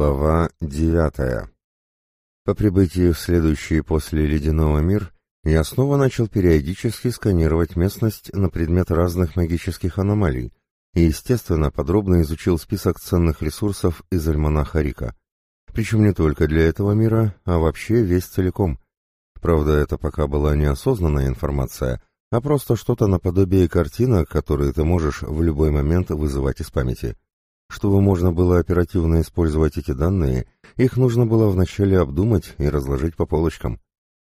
Глава 9. По прибытии в следующий после ледяного мир я снова начал периодически сканировать местность на предмет разных магических аномалий и, естественно, подробно изучил список ценных ресурсов из альманаха Рика. Причем не только для этого мира, а вообще весь целиком. Правда, это пока была неосознанная информация, а просто что-то наподобие картинок, которые ты можешь в любой момент вызывать из памяти. Чтобы можно было оперативно использовать эти данные, их нужно было вначале обдумать и разложить по полочкам.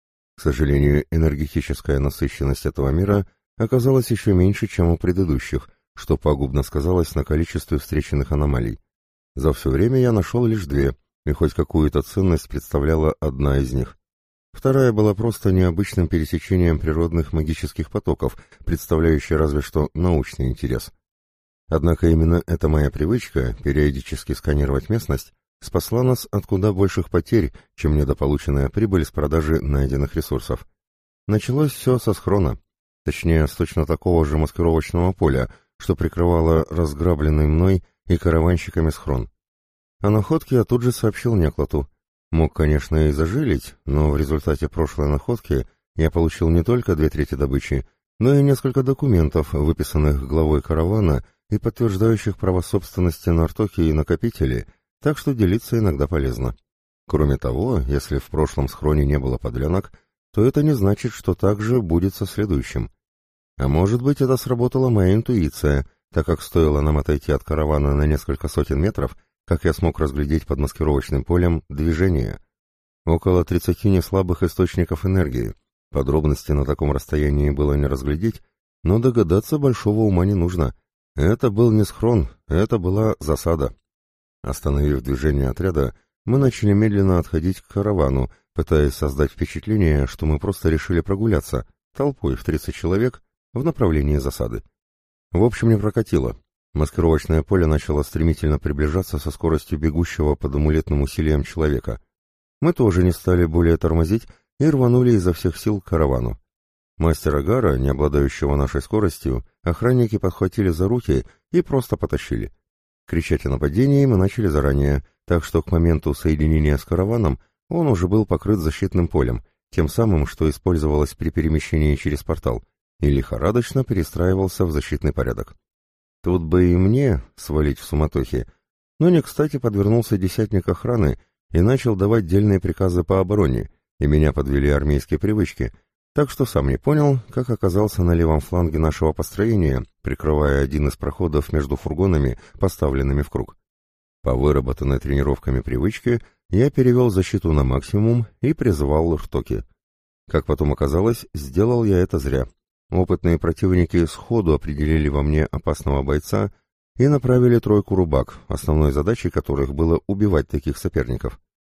К сожалению, энергетическая насыщенность этого мира оказалась еще меньше, чем у предыдущих, что пагубно сказалось на количестве встреченных аномалий. За все время я нашел лишь две, и хоть какую-то ценность представляла одна из них. Вторая была просто необычным пересечением природных магических потоков, представляющей разве что научный интерес. Однако именно эта моя привычка периодически сканировать местность спасла нас от куда больших потерь, чем недополученная прибыль с продажи найденных ресурсов. Началось все со схрона, точнее, с точно такого же маскировочного поля, что прикрывало разграбленный мной и караванщиками схрон. О находке я тут же сообщил Неклоту. Мог, конечно, и зажилить, но в результате прошлой находки я получил не только 2/3 добычи, но и несколько документов, выписанных главой каравана и подтверждающих право собственности на ртоки и накопители, так что делиться иногда полезно. Кроме того, если в прошлом схроне не было подлянок, то это не значит, что так же будет со следующим. А может быть, это сработала моя интуиция, так как стоило нам отойти от каравана на несколько сотен метров, как я смог разглядеть под маскировочным полем движение. Около 30 неслабых источников энергии. Подробности на таком расстоянии было не разглядеть, но догадаться большого ума не нужно. Это был не схрон, это была засада. Остановив движение отряда, мы начали медленно отходить к каравану, пытаясь создать впечатление, что мы просто решили прогуляться, толпой в 30 человек, в направлении засады. В общем, не прокатило. Маскировочное поле начало стремительно приближаться со скоростью бегущего под амулетным усилием человека. Мы тоже не стали более тормозить и рванули изо всех сил к каравану. Мастера Гара, не обладающего нашей скоростью, охранники подхватили за руки и просто потащили. Кричать о нападении мы начали заранее, так что к моменту соединения с караваном он уже был покрыт защитным полем, тем самым, что использовалось при перемещении через портал, и лихорадочно перестраивался в защитный порядок. Тут бы и мне свалить в суматохе, но не кстати подвернулся десятник охраны и начал давать дельные приказы по обороне, и меня подвели армейские привычки, так что сам не понял, как оказался на левом фланге нашего построения, прикрывая один из проходов между фургонами, поставленными в круг. По выработанной тренировками привычке я перевел защиту на максимум и призвал ртоки. Как потом оказалось, сделал я это зря. Опытные противники сходу определили во мне опасного бойца и направили тройку рубак, основной задачей которых было убивать таких соперников.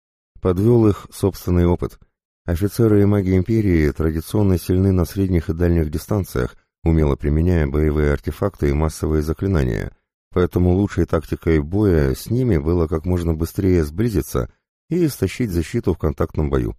Подвел их собственный опыт. Офицеры и маги Империи традиционно сильны на средних и дальних дистанциях, умело применяя боевые артефакты и массовые заклинания, поэтому лучшей тактикой боя с ними было как можно быстрее сблизиться и истощить защиту в контактном бою.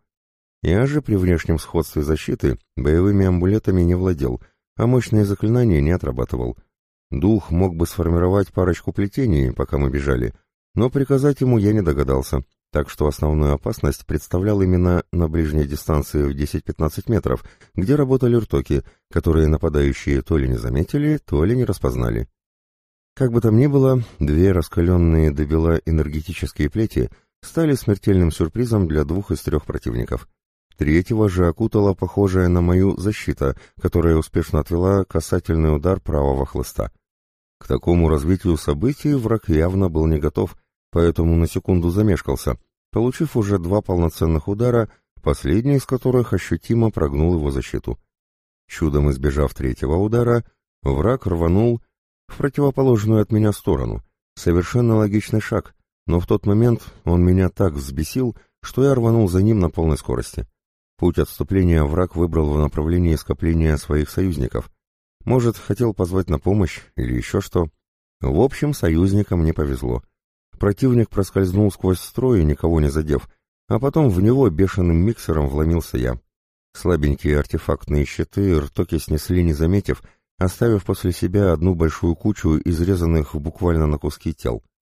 Я же при внешнем сходстве защиты боевыми амулетами не владел, а мощные заклинания не отрабатывал. Дух мог бы сформировать парочку плетений, пока мы бежали, но приказать ему я не догадался, так что основную опасность представлял именно на ближней дистанции в 10-15 метров, где работали ртоки, которые нападающие то ли не заметили, то ли не распознали. Как бы там ни было, две раскаленные до бела энергетические плети стали смертельным сюрпризом для 2 из 3 противников. Третьего же окутала похожая на мою защита, которая успешно отвела касательный удар правого хлыста. К такому развитию событий враг явно был не готов, поэтому на секунду замешкался, получив уже 2 полноценных удара, последний из которых ощутимо прогнул его защиту. Чудом избежав 3-го удара, враг рванул в противоположную от меня сторону. Совершенно логичный шаг, но в тот момент он меня так взбесил, что я рванул за ним на полной скорости. Путь отступления враг выбрал в направлении скопления своих союзников. Может, хотел позвать на помощь или еще что. В общем, союзникам не повезло. Противник проскользнул сквозь строй, никого не задев, а потом в него бешеным миксером вломился я. Слабенькие артефактные щиты ртоки снесли, не заметив, оставив после себя одну большую кучу изрезанных буквально на куски тел.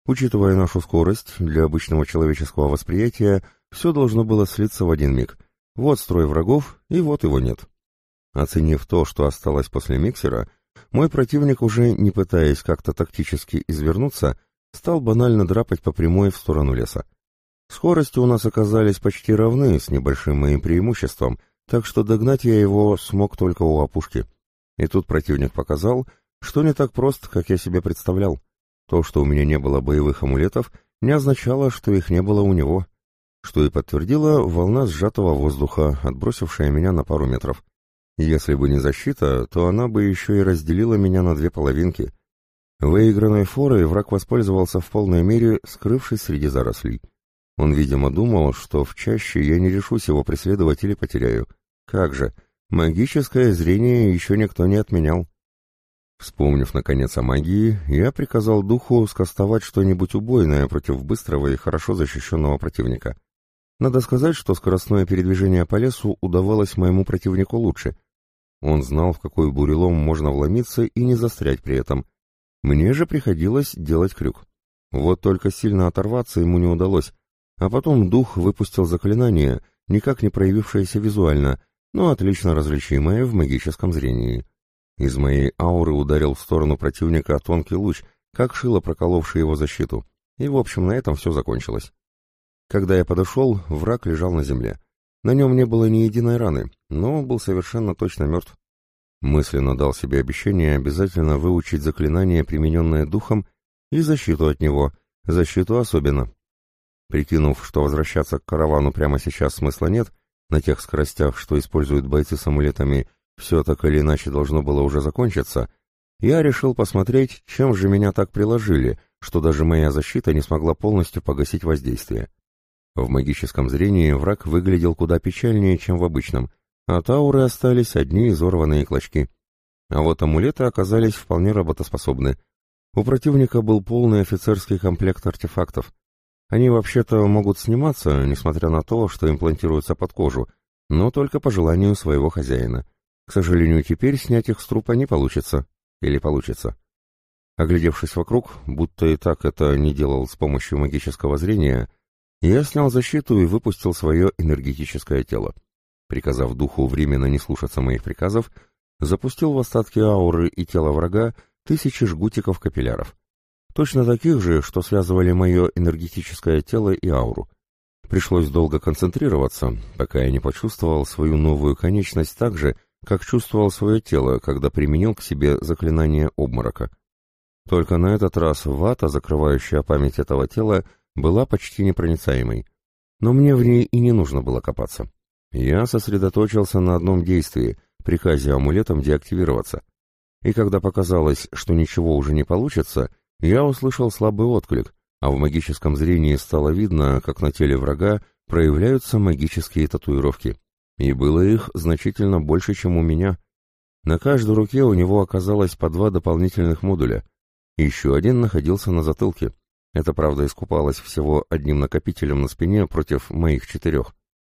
Учитывая нашу скорость, для обычного человеческого восприятия все должно было слиться в один миг. Вот строй врагов, и вот его нет. Оценив то, что осталось после миксера, мой противник, уже не пытаясь как-то тактически извернуться, стал банально драпать по прямой в сторону леса. Скорости у нас оказались почти равны, с небольшим моим преимуществом, так что догнать я его смог только у опушки. И тут противник показал, что не так прост, как я себе представлял. То, что у меня не было боевых амулетов, не означало, что их не было у него, что и подтвердила волна сжатого воздуха, отбросившая меня на пару метров. Если бы не защита, то она бы еще и разделила меня на две половинки. Выигранной форой враг воспользовался в полной мере, скрывшись среди зарослей. Он, видимо, думал, что в чаще я не решусь его преследовать или потеряю. Как же, магическое зрение еще никто не отменял. Вспомнив, наконец, о магии, я приказал духу скастовать что-нибудь убойное против быстрого и хорошо защищенного противника. Надо сказать, что скоростное передвижение по лесу удавалось моему противнику лучше. Он знал, в какой бурелом можно вломиться и не застрять при этом. Мне же приходилось делать крюк. Вот только сильно оторваться ему не удалось, а потом дух выпустил заклинание, никак не проявившееся визуально, но отлично различимое в магическом зрении. Из моей ауры ударил в сторону противника тонкий луч, как шило проколовший его защиту, и, в общем, на этом все закончилось. Когда я подошел, враг лежал на земле. На нем не было ни единой раны, но он был совершенно точно мертв. Мысленно дал себе обещание обязательно выучить заклинание, примененное духом, и защиту от него, защиту особенно. Прикинув, что возвращаться к каравану прямо сейчас смысла нет, на тех скоростях, что используют бойцы с амулетами, все так или иначе должно было уже закончиться, я решил посмотреть, чем же меня так приложили, что даже моя защита не смогла полностью погасить воздействие. В магическом зрении враг выглядел куда печальнее, чем в обычном, от ауры остались одни изорванные клочки. А вот амулеты оказались вполне работоспособны. У противника был полный офицерский комплект артефактов. Они вообще-то могут сниматься, несмотря на то, что имплантируются под кожу, но только по желанию своего хозяина. К сожалению, теперь снять их с трупа не получится. Или получится. Оглядевшись вокруг, будто и так это не делал с помощью магического зрения, я снял защиту и выпустил свое энергетическое тело. Приказав духу временно не слушаться моих приказов, запустил в остатки ауры и тела врага 1000 жгутиков-капилляров. Точно таких же, что связывали мое энергетическое тело и ауру. Пришлось долго концентрироваться, пока я не почувствовал свою новую конечность так же, как чувствовал свое тело, когда применил к себе заклинание обморока. Только на этот раз вата, закрывающая память этого тела, была почти непроницаемой. Но мне в ней и не нужно было копаться. Я сосредоточился на одном действии — приказе амулетом деактивироваться. И когда показалось, что ничего уже не получится, я услышал слабый отклик, а в магическом зрении стало видно, как на теле врага проявляются магические татуировки. И было их значительно больше, чем у меня. На каждой руке у него оказалось по 2 дополнительных модуля. Еще один находился на затылке. Это, правда, искупалось всего одним накопителем на спине против моих 4.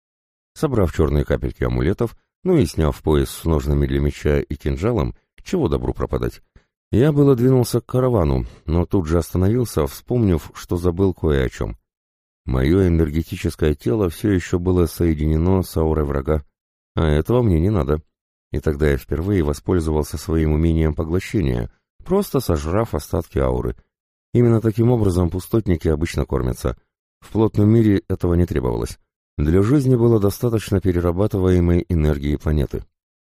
Собрав черные капельки амулетов, ну и сняв пояс с ножнами для меча и кинжалом, чего добру пропадать, я было двинулся к каравану, но тут же остановился, вспомнив, что забыл кое о чем. Мое энергетическое тело все еще было соединено с аурой врага, а этого мне не надо. И тогда я впервые воспользовался своим умением поглощения, просто сожрав остатки ауры. Именно таким образом пустотники обычно кормятся. В плотном мире этого не требовалось. Для жизни было достаточно перерабатываемой энергии планеты.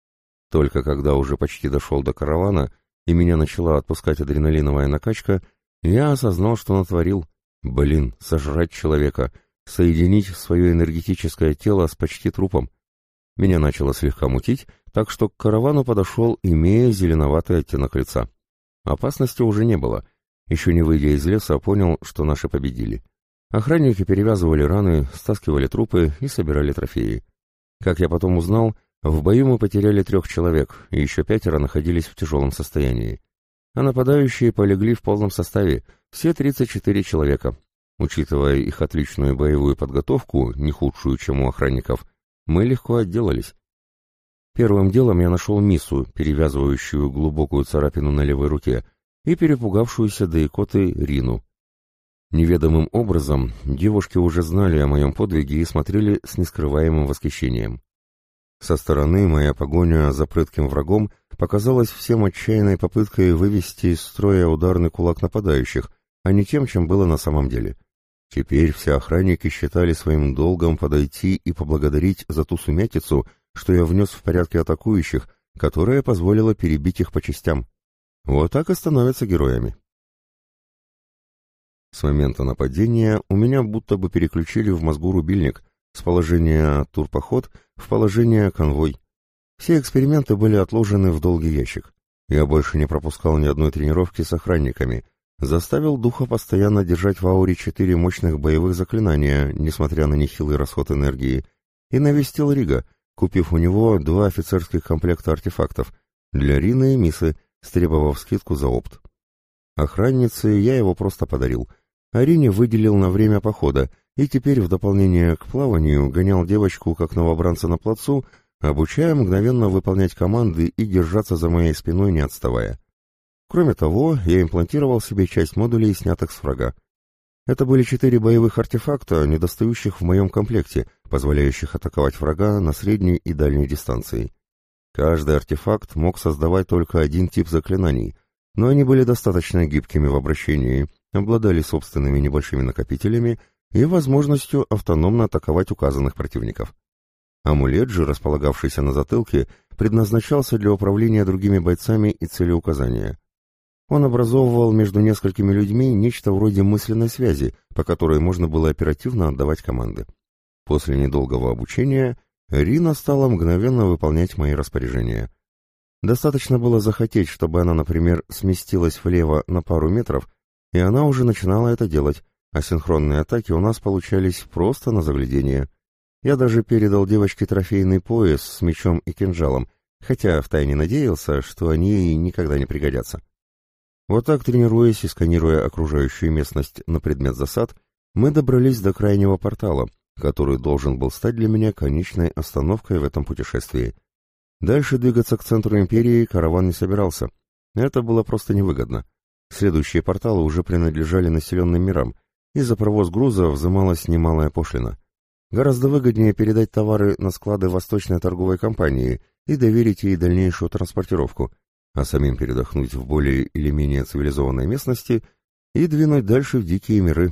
Только когда уже почти дошел до каравана, и меня начала отпускать адреналиновая накачка, я осознал, что натворил. Блин, сожрать человека, соединить свое энергетическое тело с почти трупом. Меня начало слегка мутить, так что к каравану подошел, имея зеленоватый оттенок лица. Опасности уже не было. Еще не выйдя из леса, понял, что наши победили. Охранники перевязывали раны, стаскивали трупы и собирали трофеи. Как я потом узнал, в бою мы потеряли 3 человек, и еще 5 находились в тяжелом состоянии. А нападающие полегли в полном составе, все 34 человека. Учитывая их отличную боевую подготовку, не худшую, чем у охранников, мы легко отделались. Первым делом я нашел Миссу, перевязывающую глубокую царапину на левой руке, и перепугавшуюся до икоты Рину. Неведомым образом девушки уже знали о моем подвиге и смотрели с нескрываемым восхищением. Со стороны моя погоня за прытким врагом показалась всем отчаянной попыткой вывести из строя ударный кулак нападающих, а не тем, чем было на самом деле. Теперь все охранники считали своим долгом подойти и поблагодарить за ту сумятицу, что я внес в порядке атакующих, которая позволила перебить их по частям. Вот так и становятся героями. С момента нападения у меня будто бы переключили в мозгу рубильник с положения турпоход в положение конвой. Все эксперименты были отложены в долгий ящик. Я больше не пропускал ни одной тренировки с охранниками, заставил духа постоянно держать в ауре 4 мощных боевых заклинания, несмотря на нехилый расход энергии, и навестил Рига, купив у него 2 офицерских комплекта артефактов для Рины и Мисы, стребовав скидку за опт. Охраннице я его просто подарил, а Рине выделил на время похода, и теперь в дополнение к плаванию гонял девочку как новобранца на плацу, обучая мгновенно выполнять команды и держаться за моей спиной, не отставая. Кроме того, я имплантировал себе часть модулей, снятых с врага. Это были 4 боевых артефакта, недостающих в моем комплекте, позволяющих атаковать врага на средней и дальней дистанции. Каждый артефакт мог создавать только один тип заклинаний, но они были достаточно гибкими в обращении, обладали собственными небольшими накопителями и возможностью автономно атаковать указанных противников. Амулет же, располагавшийся на затылке, предназначался для управления другими бойцами и целеуказания. Он образовывал между несколькими людьми нечто вроде мысленной связи, по которой можно было оперативно отдавать команды. После недолгого обучения Рина стала мгновенно выполнять мои распоряжения. Достаточно было захотеть, чтобы она, например, сместилась влево на пару метров, и она уже начинала это делать, а синхронные атаки у нас получались просто на заглядение. Я даже передал девочке трофейный пояс с мечом и кинжалом, хотя втайне надеялся, что они ей никогда не пригодятся. Вот так, тренируясь и сканируя окружающую местность на предмет засад, мы добрались до крайнего портала, который должен был стать для меня конечной остановкой в этом путешествии. Дальше двигаться к центру империи караван не собирался. Это было просто невыгодно. Следующие порталы уже принадлежали населенным мирам, и за провоз груза взималась немалая пошлина. Гораздо выгоднее передать товары на склады Восточной торговой компании и доверить ей дальнейшую транспортировку, а самим передохнуть в более или менее цивилизованной местности и двинуть дальше в дикие миры.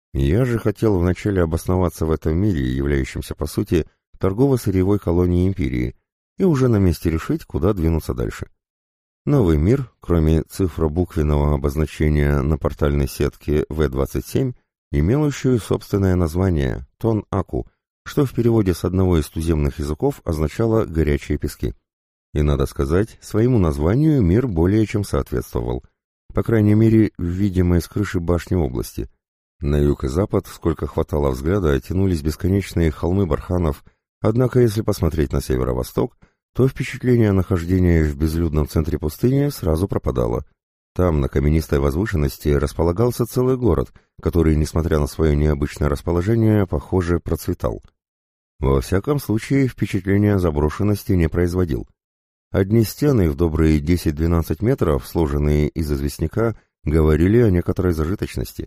Я же хотел вначале обосноваться в этом мире, являющемся, по сути, торгово-сырьевой колонией империи, и уже на месте решить, куда двинуться дальше. Новый мир, кроме цифро-буквенного обозначения на портальной сетке В-27, имел еще и собственное название — Тон-Аку, что в переводе с одного из туземных языков означало «горячие пески». И, надо сказать, своему названию мир более чем соответствовал, по крайней мере, в видимой с крыши башни области. На юг и запад, сколько хватало взгляда, тянулись бесконечные холмы барханов, однако если посмотреть на северо-восток, то впечатление нахождения в безлюдном центре пустыни сразу пропадало. Там, на каменистой возвышенности, располагался целый город, который, несмотря на свое необычное расположение, похоже, процветал. Во всяком случае, впечатление заброшенности не производил. Одни стены в добрые 10-12 метров, сложенные из известняка, говорили о некоторой зажиточности.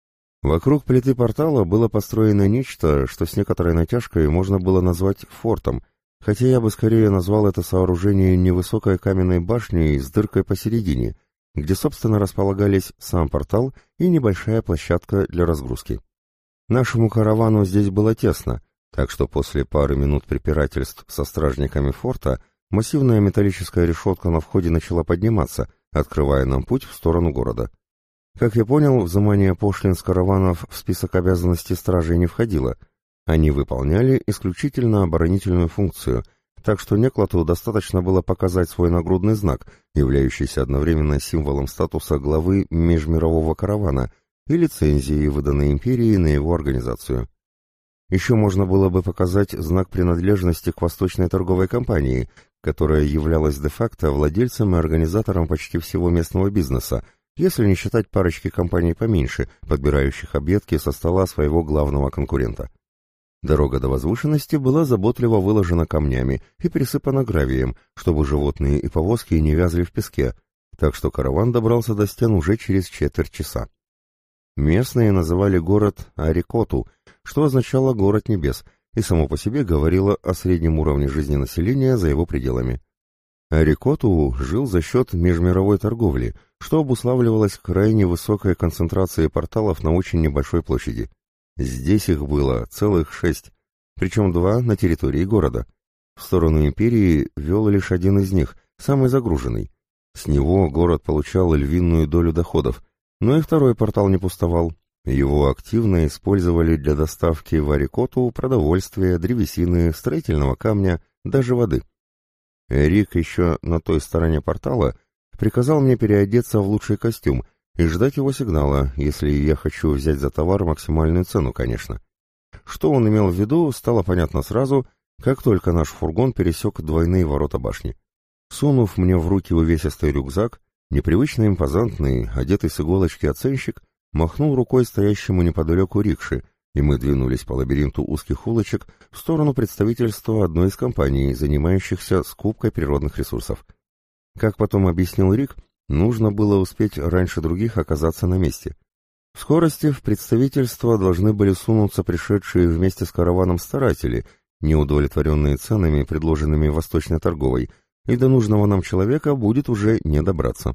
Вокруг плиты портала было построено нечто, что с некоторой натяжкой можно было назвать фортом, хотя я бы скорее назвал это сооружение невысокой каменной башней с дыркой посередине, где, собственно, располагались сам портал и небольшая площадка для разгрузки. Нашему каравану здесь было тесно, так что после пары минут препирательств со стражниками форта массивная металлическая решетка на входе начала подниматься, открывая нам путь в сторону города. Как я понял, взимание пошлин с караванов в список обязанностей стражей не входило. Они выполняли исключительно оборонительную функцию, так что Неклоту достаточно было показать свой нагрудный знак, являющийся одновременно символом статуса главы межмирового каравана и лицензии, выданной империей на его организацию. Еще можно было бы показать знак принадлежности к Восточной торговой компании, которая являлась де-факто владельцем и организатором почти всего местного бизнеса, если не считать парочки компаний поменьше, подбирающих объедки со стола своего главного конкурента. Дорога до возвышенности была заботливо выложена камнями и присыпана гравием, чтобы животные и повозки не вязли в песке, так что караван добрался до стен уже через четверть часа. Местные называли город Арикоту, что означало «город небес», и само по себе говорило о среднем уровне жизни населения за его пределами. Арикоту жил за счет межмировой торговли, что обуславливалось крайне высокой концентрацией порталов на очень небольшой площади. Здесь их было целых 6, причем 2 на территории города. В сторону империи вел лишь один из них, самый загруженный. С него город получал львиную долю доходов, но и второй портал не пустовал. Его активно использовали для доставки в Арикоту продовольствия, древесины, строительного камня, даже воды. Рик еще на той стороне портала приказал мне переодеться в лучший костюм и ждать его сигнала, если я хочу взять за товар максимальную цену, конечно. Что он имел в виду, стало понятно сразу, как только наш фургон пересек двойные ворота башни. Сунув мне в руки увесистый рюкзак, непривычно импозантный, одетый с иголочки оценщик, махнул рукой стоящему неподалеку рикши, и мы двинулись по лабиринту узких улочек в сторону представительства одной из компаний, занимающихся скупкой природных ресурсов. Как потом объяснил Рик, нужно было успеть раньше других оказаться на месте. В скорости в представительство должны были сунуться пришедшие вместе с караваном старатели, неудовлетворенные ценами, предложенными восточной торговой, и до нужного нам человека будет уже не добраться.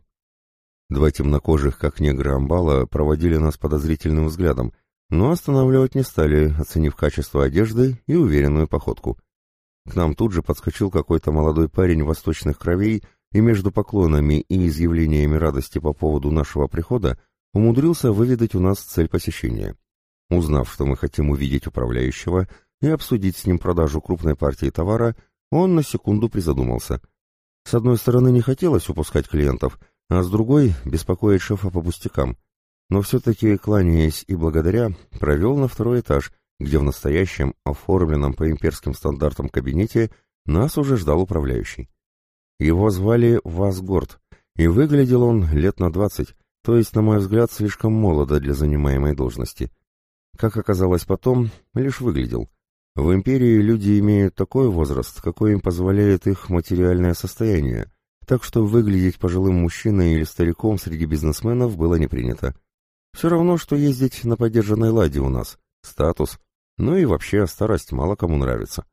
2 темнокожих, как негры амбала, проводили нас подозрительным взглядом, но останавливать не стали, оценив качество одежды и уверенную походку. К нам тут же подскочил какой-то молодой парень восточных кровей и между поклонами и изъявлениями радости по поводу нашего прихода умудрился выведать у нас цель посещения. Узнав, что мы хотим увидеть управляющего и обсудить с ним продажу крупной партии товара, он на секунду призадумался. С одной стороны, не хотелось упускать клиентов, а с другой — беспокоить шефа по пустякам. Но все-таки, кланяясь и благодаря, провел на 2-й этаж, где в настоящем, оформленном по имперским стандартам кабинете, нас уже ждал управляющий. Его звали Васгорд, и выглядел он лет на 20, то есть, на мой взгляд, слишком молодо для занимаемой должности. Как оказалось потом, лишь выглядел. В империи люди имеют такой возраст, какой им позволяет их материальное состояние, так что выглядеть пожилым мужчиной или стариком среди бизнесменов было не принято. Все равно, что ездить на подержанной ладе у нас. Статус. Ну и вообще, старость мало кому нравится.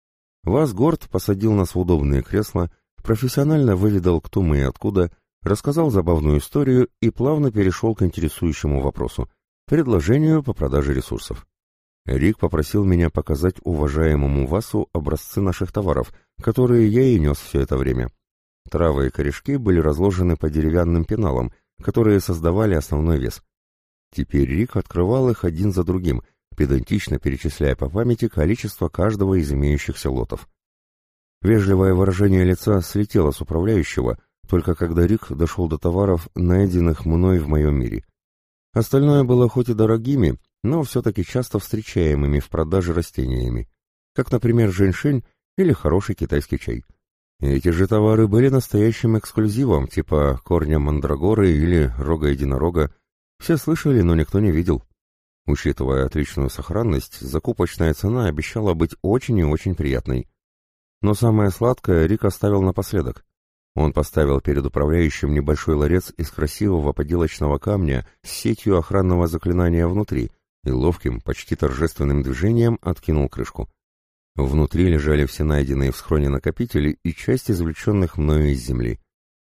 Васгорд посадил нас в удобные кресла, профессионально выведал, кто мы и откуда, рассказал забавную историю и плавно перешел к интересующему вопросу — предложению по продаже ресурсов. Рик попросил меня показать уважаемому Васу образцы наших товаров, которые я и нес все это время. Травы и корешки были разложены по деревянным пеналам, которые создавали основной вес. Теперь Рик открывал их один за другим, педантично перечисляя по памяти количество каждого из имеющихся лотов. Вежливое выражение лица слетело с управляющего, только когда Рик дошел до товаров, найденных мной в моем мире. Остальное было хоть и дорогими, но все-таки часто встречаемыми в продаже растениями, как, например, женьшень или хороший китайский чай. Эти же товары были настоящим эксклюзивом, типа корня мандрагоры или рога единорога. Все слышали, но никто не видел. Учитывая отличную сохранность, закупочная цена обещала быть очень и очень приятной. Но самое сладкое Рик оставил напоследок. Он поставил перед управляющим небольшой ларец из красивого поделочного камня с сетью охранного заклинания внутри и ловким, почти торжественным движением откинул крышку. Внутри лежали все найденные в схроне накопители и часть извлеченных мною из земли.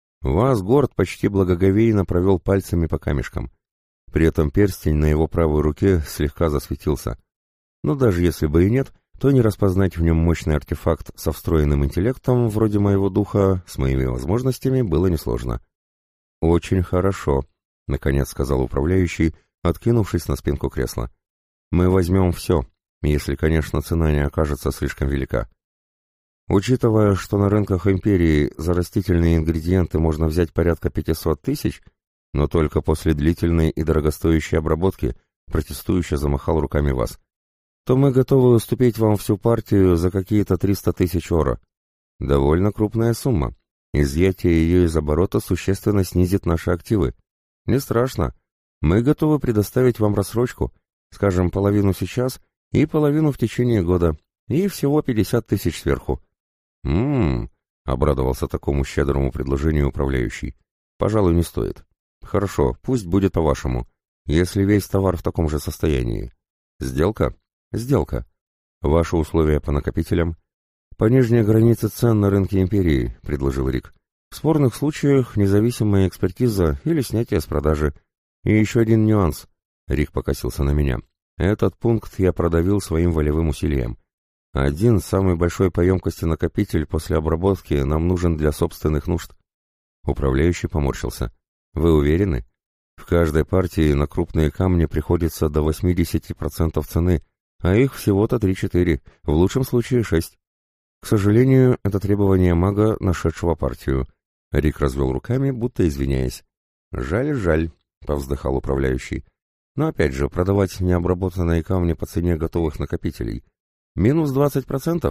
Васгорд почти благоговейно провел пальцами по камешкам. При этом перстень на его правой руке слегка засветился. Но даже если бы и нет, то не распознать в нем мощный артефакт со встроенным интеллектом, вроде моего духа, с моими возможностями, было несложно. «Очень хорошо», — наконец сказал управляющий, откинувшись на спинку кресла. «Мы возьмем все, если, конечно, цена не окажется слишком велика. Учитывая, что на рынках империи за растительные ингредиенты можно взять порядка 500 тысяч, но только после длительной и дорогостоящей обработки, протестующе замахал руками Вас, то мы готовы уступить вам всю партию за какие-то 300 тысяч оро. Довольно крупная сумма. Изъятие ее из оборота существенно снизит наши активы. Не страшно. Мы готовы предоставить вам рассрочку, скажем, половину сейчас и половину в течение года, и всего 50 тысяч сверху. Обрадовался такому щедрому предложению управляющий. Пожалуй, не стоит. Хорошо, пусть будет по-вашему. если весь товар в таком же состоянии. Сделка? Сделка. Ваши условия по накопителям? По нижней границе цен на рынке империи, предложил Рик. В спорных случаях независимая экспертиза или снятие с продажи. И еще один нюанс. Рик покосился на меня. Этот пункт я продавил своим волевым усилием. Один самый большой по емкости накопитель после обработки нам нужен для собственных нужд. Управляющий поморщился. Вы уверены? В каждой партии на крупные камни приходится до 80% цены, а их всего-то 3-4, в лучшем случае 6. К сожалению, это требование мага, нашедшего партию. Рик развел руками, будто извиняясь. «Жаль, жаль», — повздыхал управляющий. «Но опять же, продавать необработанные камни по цене готовых накопителей. Минус 20%?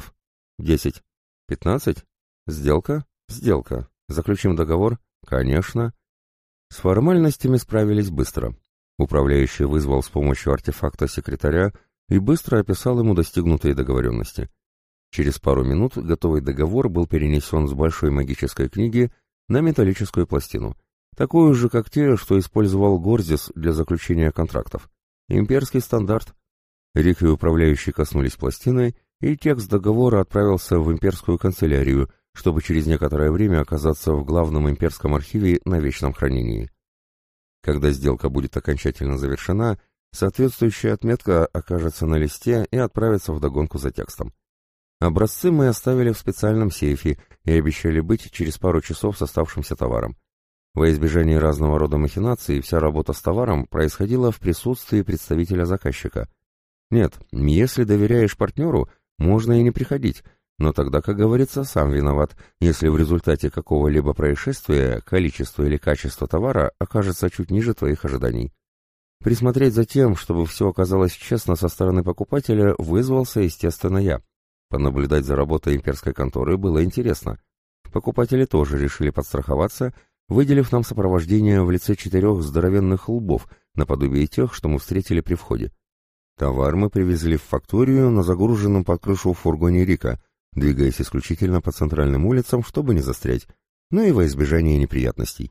10? 15? Сделка? Сделка. Заключим договор? Конечно». С формальностями справились быстро. Управляющий вызвал с помощью артефакта секретаря и быстро описал ему достигнутые договоренности. Через пару минут готовый договор был перенесен с большой магической книги на металлическую пластину, такую же, как те, что использовал Горзис для заключения контрактов. Имперский стандарт. Рик и управляющий коснулись пластины, и текст договора отправился в имперскую канцелярию, чтобы через некоторое время оказаться в главном имперском архиве на вечном хранении. Когда сделка будет окончательно завершена, соответствующая отметка окажется на листе и отправится вдогонку за текстом. Образцы мы оставили в специальном сейфе и обещали быть через пару часов с оставшимся товаром. Во избежание разного рода махинаций вся работа с товаром происходила в присутствии представителя заказчика. Нет, если доверяешь партнеру, можно и не приходить, но тогда, как говорится, сам виноват, если в результате какого-либо происшествия количество или качество товара окажется чуть ниже твоих ожиданий. Присмотреть за тем, чтобы все оказалось честно со стороны покупателя, вызвался, естественно, я. Понаблюдать за работой имперской конторы было интересно. Покупатели тоже решили подстраховаться, выделив нам сопровождение в лице 4 здоровенных лбов, наподобие тех, что мы встретили при входе. Товар мы привезли в факторию на загруженном под крышу фургоне Рика, двигаясь исключительно по центральным улицам, чтобы не застрять, но и во избежание неприятностей.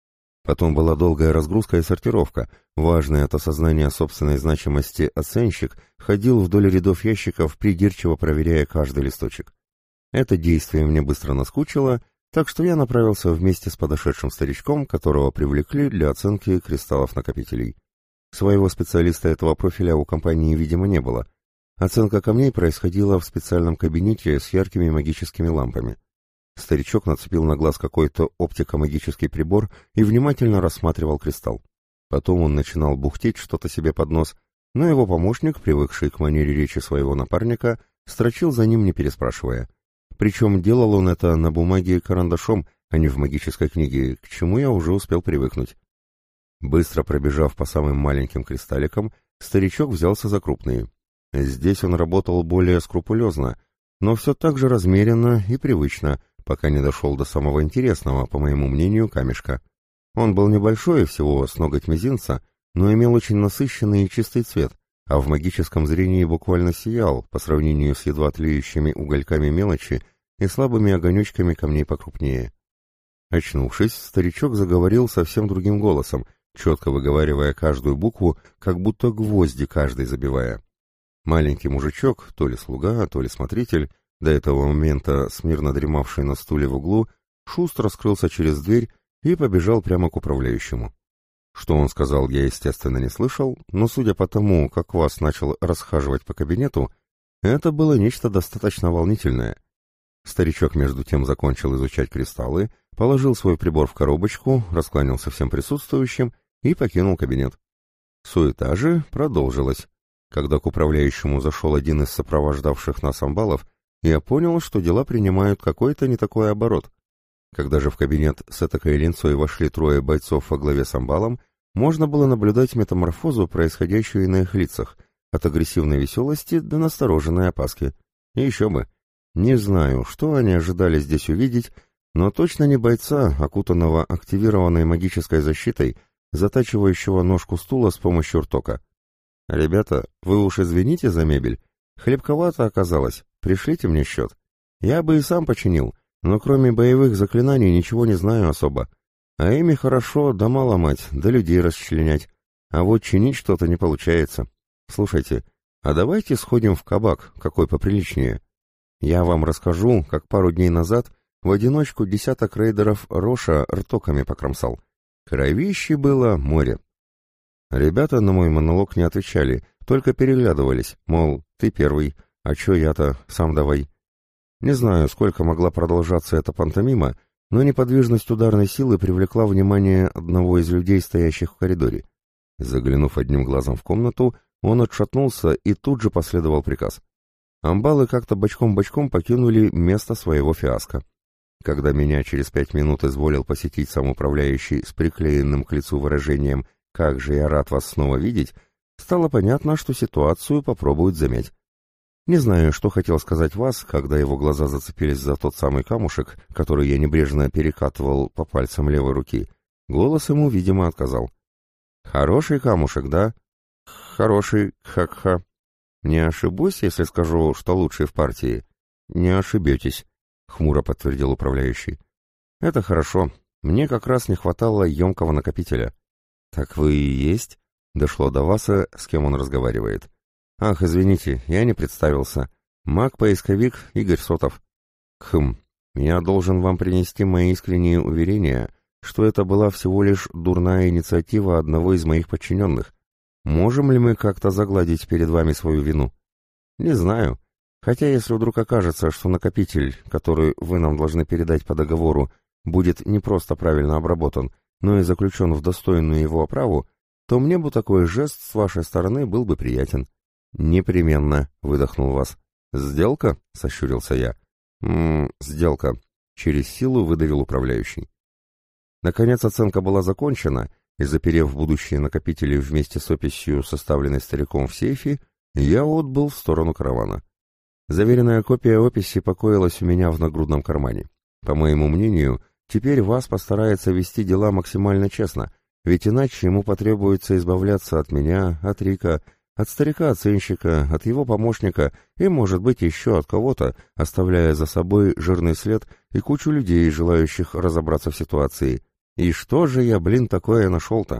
Потом была долгая разгрузка и сортировка. Важный от осознания собственной значимости оценщик ходил вдоль рядов ящиков, придирчиво проверяя каждый листочек. Это действие мне быстро наскучило, так что я направился вместе с подошедшим старичком, которого привлекли для оценки кристаллов-накопителей. Своего специалиста этого профиля у компании, видимо, не было. Оценка камней происходила в специальном кабинете с яркими магическими лампами. Старичок нацепил на глаз какой-то оптико-магический прибор и внимательно рассматривал кристалл. Потом он начинал бухтеть что-то себе под нос, но его помощник, привыкший к манере речи своего напарника, строчил за ним, не переспрашивая. Причем делал он это на бумаге карандашом, а не в магической книге, к чему я уже успел привыкнуть. Быстро пробежав по самым маленьким кристалликам, старичок взялся за крупные. Здесь он работал более скрупулезно, но все так же размеренно и привычно, пока не дошел до самого интересного, по моему мнению, камешка. Он был небольшой, всего с ноготь мизинца, но имел очень насыщенный и чистый цвет, а в магическом зрении буквально сиял по сравнению с едва тлеющими угольками мелочи и слабыми огонечками камней покрупнее. Очнувшись, старичок заговорил совсем другим голосом, четко выговаривая каждую букву, как будто гвозди каждый забивая. Маленький мужичок, то ли слуга, то ли смотритель, до этого момента смирно дремавший на стуле в углу, шустро скрылся через дверь и побежал прямо к управляющему. Что он сказал, я, естественно, не слышал, но судя по тому, как Вас начал расхаживать по кабинету, это было нечто достаточно волнительное. Старичок между тем закончил изучать кристаллы, положил свой прибор в коробочку, раскланялся всем присутствующим и покинул кабинет. Суета же продолжилась. Когда к управляющему зашел один из сопровождавших нас амбалов, я понял, что дела принимают какой-то не такой оборот. Когда же в кабинет с этакой линцой вошли 3 бойцов во главе с амбалом, можно было наблюдать метаморфозу, происходящую на их лицах, от агрессивной веселости до настороженной опаски. И еще бы. Не знаю, что они ожидали здесь увидеть, но точно не бойца, окутанного активированной магической защитой, затачивающего ножку стула с помощью ртока. «Ребята, вы уж извините за мебель. Хлебковато оказалось. Пришлите мне счет. Я бы и сам починил, но кроме боевых заклинаний ничего не знаю особо. А ими хорошо дома ломать, да людей расчленять. а вот чинить что-то не получается. Слушайте, а давайте сходим в кабак, какой поприличнее. Я вам расскажу, как пару дней назад в одиночку десяток рейдеров Роша ртоками покромсал. Кровищи было море. Ребята на мой монолог не отвечали, только переглядывались, мол, ты первый, а чё я-то, сам давай. Не знаю, сколько могла продолжаться эта пантомима, но неподвижность ударной силы привлекла внимание одного из людей, стоящих в коридоре. Заглянув одним глазом в комнату, он отшатнулся и тут же последовал приказ. Амбалы как-то бочком-бочком покинули место своего фиаско. Когда меня через 5 минут изволил посетить сам управляющий с приклеенным к лицу выражением «Как же я рад вас снова видеть», стало понятно, что ситуацию попробуют замять. Не знаю, что хотел сказать вас, когда его глаза зацепились за тот самый камушек, который я небрежно перекатывал по пальцам левой руки. Голос ему, видимо, отказал. «Хороший камушек, да?» «Хороший, ха-ха. Не ошибусь, если скажу, что лучший в партии?» «Не ошибетесь», — хмуро подтвердил управляющий. «Это хорошо. Мне как раз не хватало емкого накопителя». «Так вы и есть?» — дошло до Васа, с кем он разговаривает. «Ах, извините, я не представился. Маг-поисковик Игорь Сотов». Я должен вам принести мои искренние уверения, что это была всего лишь дурная инициатива одного из моих подчиненных. Можем ли мы как-то загладить перед вами свою вину? Не знаю. Хотя если вдруг окажется, что накопитель, который вы нам должны передать по договору, будет не просто правильно обработан, но и заключен в достойную его оправу, то мне бы такой жест с вашей стороны был бы приятен». «Непременно», — выдохнул Вас. «Сделка?» — сощурился я. Сделка», — через силу выдавил управляющий. Наконец оценка была закончена, и, заперев будущие накопители вместе с описью, составленной стариком в сейфе, я отбыл в сторону каравана. Заверенная копия описи покоилась у меня в нагрудном кармане. По моему мнению, теперь Вас постарается вести дела максимально честно, ведь иначе ему потребуется избавляться от меня, от Рика, от старика-оценщика, от его помощника и, может быть, еще от кого-то, оставляя за собой жирный след и кучу людей, желающих разобраться в ситуации. И что же я, такое нашел-то?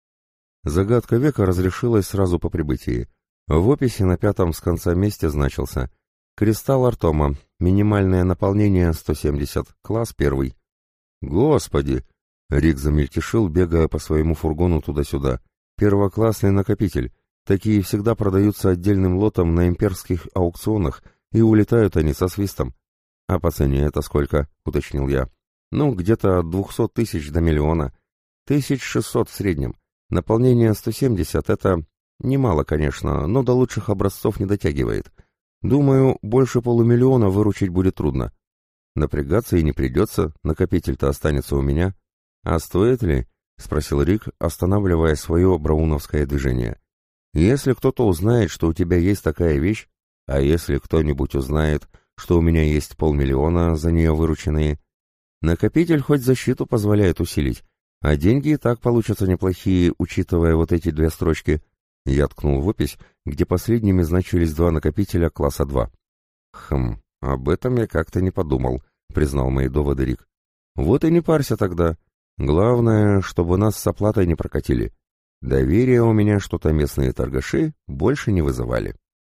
Загадка века разрешилась сразу по прибытии. В описи на 5-м с конца месте значился: «Кристалл Артома. Минимальное наполнение 170. Класс 1». «Господи!» — Рик замельтешил, бегая по своему фургону туда-сюда. «Первоклассный накопитель. Такие всегда продаются отдельным лотом на имперских аукционах, и улетают они со свистом». «А по цене это сколько?» — уточнил я. «Ну, где-то от 200 тысяч до миллиона. 1600 в среднем. Наполнение 170 — это немало, конечно, но до лучших образцов не дотягивает. Думаю, больше полумиллиона выручить будет трудно. Напрягаться и не придется, накопитель-то останется у меня». «А стоит ли?» — спросил Рик, останавливая свое брауновское движение. «Если кто-то узнает, что у тебя есть такая вещь, а если кто-нибудь узнает, что у меня есть 500 000 за нее вырученные, накопитель хоть защиту позволяет усилить, а деньги и так получатся неплохие, учитывая вот эти 2 строчки». Я ткнул в опись, где последними значились 2 накопителя класса 2. Об этом я как-то не подумал», — признал мои доводы Рик. «Вот и не парься тогда. Главное, чтобы нас с оплатой не прокатили. Доверия у меня что-то местные торгаши больше не вызывали».